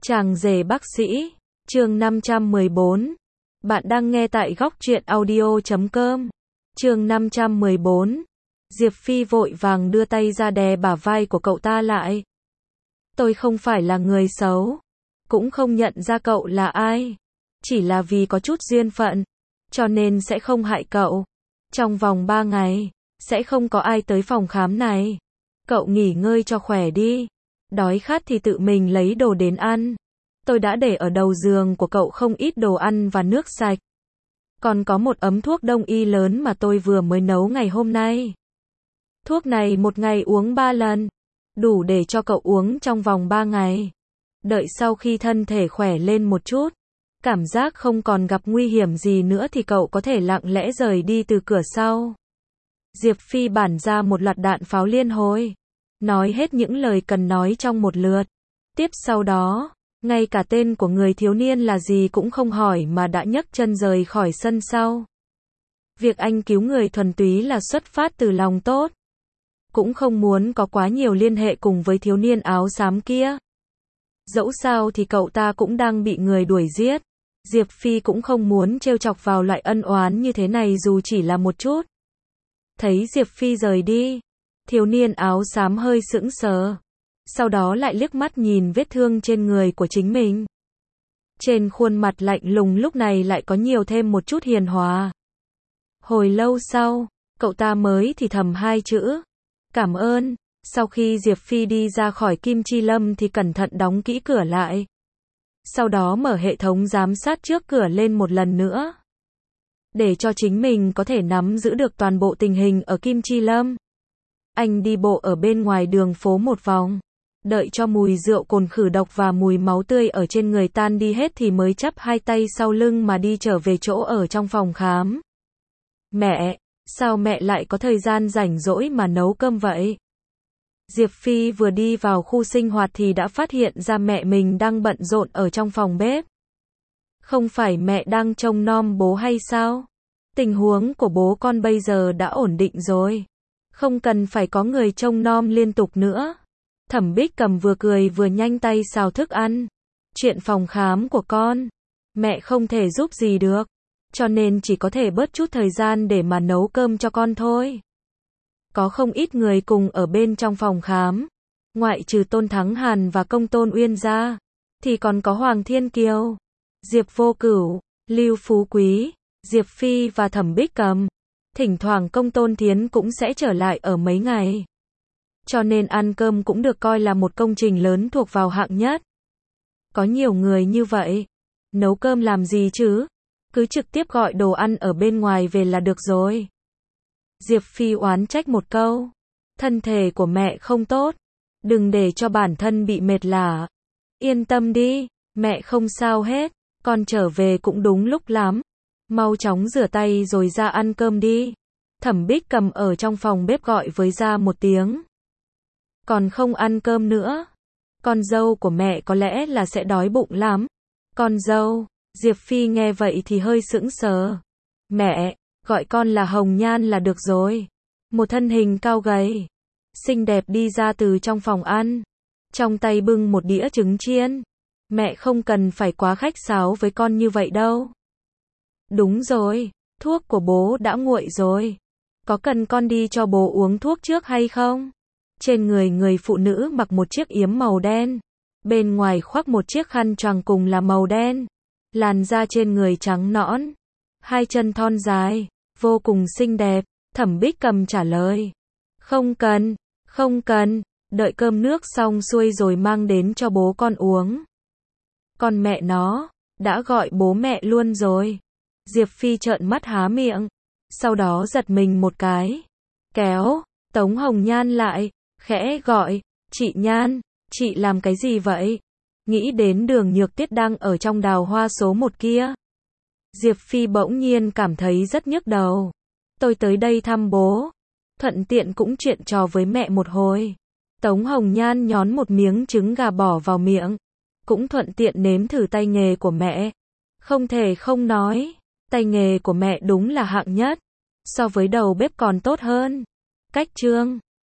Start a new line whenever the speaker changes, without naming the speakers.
Chàng rể bác sĩ, chương 514. Bạn đang nghe tại góc truyện audio.com. Chương 514. Diệp Phi vội vàng đưa tay ra đè bả vai của cậu ta lại. Tôi không phải là người xấu, cũng không nhận ra cậu là ai, chỉ là vì có chút duyên phận, cho nên sẽ không hại cậu. Trong vòng 3 ngày, sẽ không có ai tới phòng khám này. Cậu nghỉ ngơi cho khỏe đi. Đói khát thì tự mình lấy đồ đến ăn. Tôi đã để ở đầu giường của cậu không ít đồ ăn và nước sạch. Còn có một ấm thuốc đông y lớn mà tôi vừa mới nấu ngày hôm nay. Thuốc này một ngày uống 3 lần, đủ để cho cậu uống trong vòng 3 ngày. Đợi sau khi thân thể khỏe lên một chút, cảm giác không còn gặp nguy hiểm gì nữa thì cậu có thể lặng lẽ rời đi từ cửa sau. Diệp Phi bản ra một loạt đạn pháo liên hồi, nói hết những lời cần nói trong một lượt. Tiếp sau đó, ngay cả tên của người thiếu niên là gì cũng không hỏi mà đã nhấc chân rời khỏi sân sau. Việc anh cứu người thuần túy là xuất phát từ lòng tốt, cũng không muốn có quá nhiều liên hệ cùng với thiếu niên áo xám kia. Dẫu sao thì cậu ta cũng đang bị người đuổi giết. Diệp Phi cũng không muốn trêu chọc vào loại ân oán như thế này dù chỉ là một chút. Thấy Diệp Phi rời đi, thiếu niên áo xám hơi sững sờ, sau đó lại liếc mắt nhìn vết thương trên người của chính mình. Trên khuôn mặt lạnh lùng lúc này lại có nhiều thêm một chút hiền hòa. Hồi lâu sau, cậu ta mới thì thầm 2 chữ, cảm ơn. Sau khi Diệp Phi đi ra khỏi Kim Chi Lâm thì cẩn thận đóng kỹ cửa lại. Sau đó mở hệ thống giám sát trước cửa lên một lần nữa, để cho chính mình có thể nắm giữ được toàn bộ tình hình ở Kim Chi Lâm. Anh đi bộ ở bên ngoài đường phố một vòng, đợi cho mùi rượu cồn khử độc và mùi máu tươi ở trên người tan đi hết thì mới chắp 2 tay sau lưng mà đi trở về chỗ ở trong phòng khám. Mẹ, sao mẹ lại có thời gian rảnh rỗi mà nấu cơm vậy? Diệp Phi vừa đi vào khu sinh hoạt thì đã phát hiện ra mẹ mình đang bận rộn ở trong phòng bếp. Không phải mẹ đang trông nom bố hay sao? Tình huống của bố con bây giờ đã ổn định rồi, không cần phải có người trông nom liên tục nữa. Thẩm Bích Cầm vừa cười vừa nhanh tay xào thức ăn. Chuyện phòng khám của con, mẹ không thể giúp gì được, cho nên chỉ có thể bớt chút thời gian để mà nấu cơm cho con thôi. Có không ít người cùng ở bên trong phòng khám, ngoại trừ Tôn Thắng Hàn và Công Tôn Uyên ra, thì còn có Hoàng Thiên Kiều, Diệp Vô Cửu, Lưu Phú Quý, Diệp Phi và Thẩm Bích Cầm. Thỉnh thoảng Công Tôn Thiến cũng sẽ trở lại ở mấy ngày. Cho nên ăn cơm cũng được coi là một công trình lớn thuộc vào hạng nhất. Có nhiều người như vậy, nấu cơm làm gì chứ? Cứ trực tiếp gọi đồ ăn ở bên ngoài về là được rồi. Diệp Phi oán trách một câu. Thân thể của mẹ không tốt, đừng để cho bản thân bị mệt lả. Yên tâm đi, mẹ không sao hết, con trở về cũng đúng lúc lắm. Mau chóng rửa tay rồi ra ăn cơm đi. Thẩm Bích Cầm ở trong phòng bếp gọi với ra một tiếng. Còn không ăn cơm nữa? Con dâu của mẹ có lẽ là sẽ đói bụng lắm. Con dâu? Diệp Phi nghe vậy thì hơi sững sờ. Mẹ, gọi con là Hồng Nhan là được rồi. Một thân hình cao gầy, xinh đẹp đi ra từ trong phòng ăn, trong tay bưng một đĩa trứng chiên. Mẹ không cần phải quá khách sáo với con như vậy đâu. Đúng rồi, thuốc của bố đã nguội rồi. Có cần con đi cho bố uống thuốc trước hay không? Trên người người phụ nữ mặc một chiếc yếm màu đen, bên ngoài khoác một chiếc khăn choàng cùng là màu đen. Làn da trên người trắng nõn, 2 chân thon dài, vô cùng xinh đẹp. Thẩm Bích Cầm trả lời. Không cần, không cần, đợi cơm nước xong xuôi rồi mang đến cho bố con uống. Con mẹ nó, đã gọi bố mẹ luôn rồi. Diệp Phi trợn mắt há miệng, sau đó giật mình một cái, kéo Tống Hồng Nhan lại, khẽ gọi, chị Nhan, chị làm cái gì vậy? Nghĩ đến Đường Nhược Tuyết đang ở trong đào hoa số 1 kia. Diệp Phi bỗng nhiên cảm thấy rất nhức đầu. Tôi tới đây thăm bố, thuận tiện cũng chuyện trò với mẹ một hồi. Tống Hồng Nhan nhón một miếng trứng gà bỏ vào miệng, cũng thuận tiện nếm thử tay nghề của mẹ. Không thể không nói, tay nghề của mẹ đúng là hạng nhất, so với đầu bếp còn tốt hơn. Cách trương,